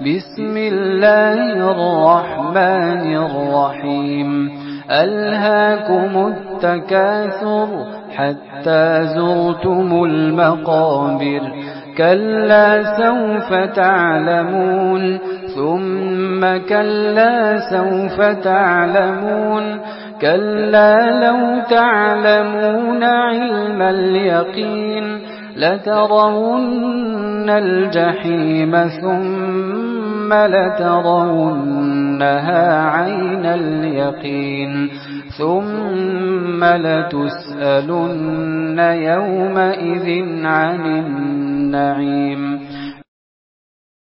بسم الله الرحمن الرحيم ألهاكم التكاثر حتى زرتم المقابر كلا سوف تعلمون ثم كلا سوف تعلمون كلا لو تعلمون علم اليقين لترون الجحيم ثم لترونها عين اليقين ثم لتسألن يومئذ عن النعيم